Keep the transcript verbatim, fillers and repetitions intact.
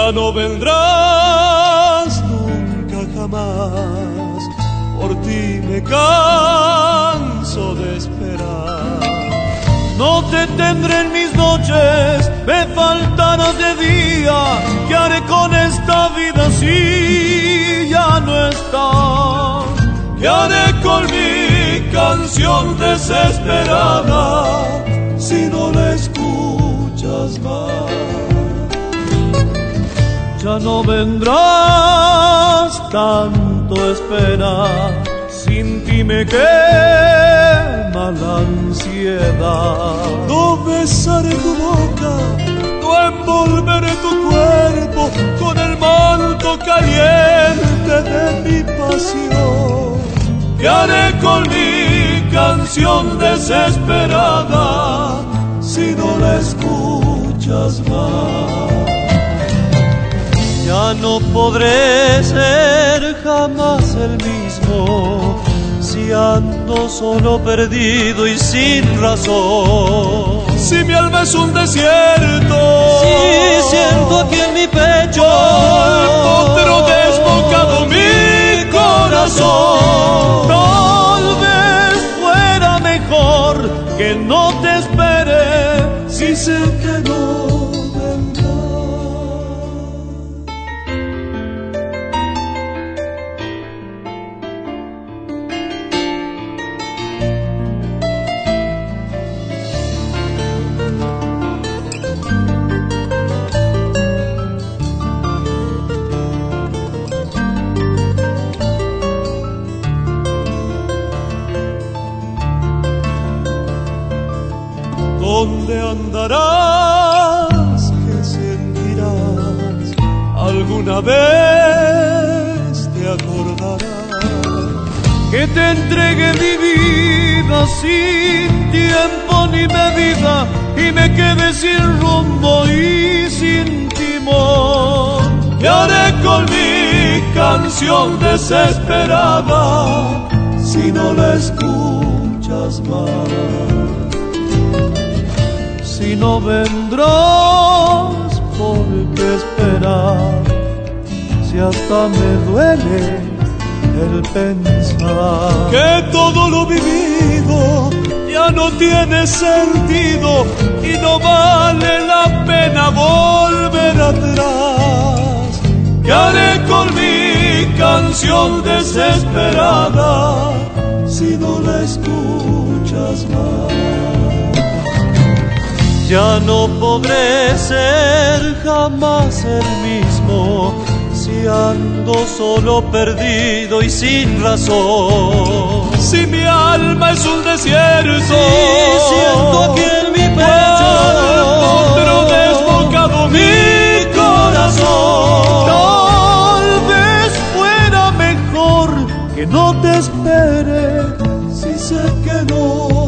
Ya no vendrás nunca jamás, por ti me canso de esperar. No te tendré en mis noches, me faltarás de día. ¿Qué haré con esta vida si ya no estás? ¿Qué haré con mi canción desesperada si no la escuchas más? Ya no vendrás tanto esperar, sin ti me quema la ansiedad. No besaré tu boca, no envolveré tu cuerpo con el manto caliente de mi pasión. ¿Qué haré con mi canción desesperada si no la escuchas más? Ya no podré ser jamás el mismo si ando solo, perdido y sin razón. Si mi alma es un desierto, si siento aquí en mi pecho el potro desbocado mi corazón. Tal vez fuera mejor que no te espere, si sé que no. ¿Dónde andarás? ¿Qué sentirás? ¿Alguna vez te acordarás que te entregué mi vida sin tiempo ni medida y me quedé sin rumbo y sin timón? ¿Qué haré con mi canción desesperada si no la escuchas más? Si no vendrás, ¿por qué esperar? Si hasta me duele el pensar que todo lo vivido ya no tiene sentido y no vale la pena volver atrás. ¿Qué haré con mi canción desesperada si no la escuchas más? Ya no podré ser jamás el mismo si ando solo, perdido y sin razón. Si mi alma es un desierto, si siento aquí en mi pecho el potro desbocado mi corazón. Tal vez fuera mejor que no te espere, si sé que no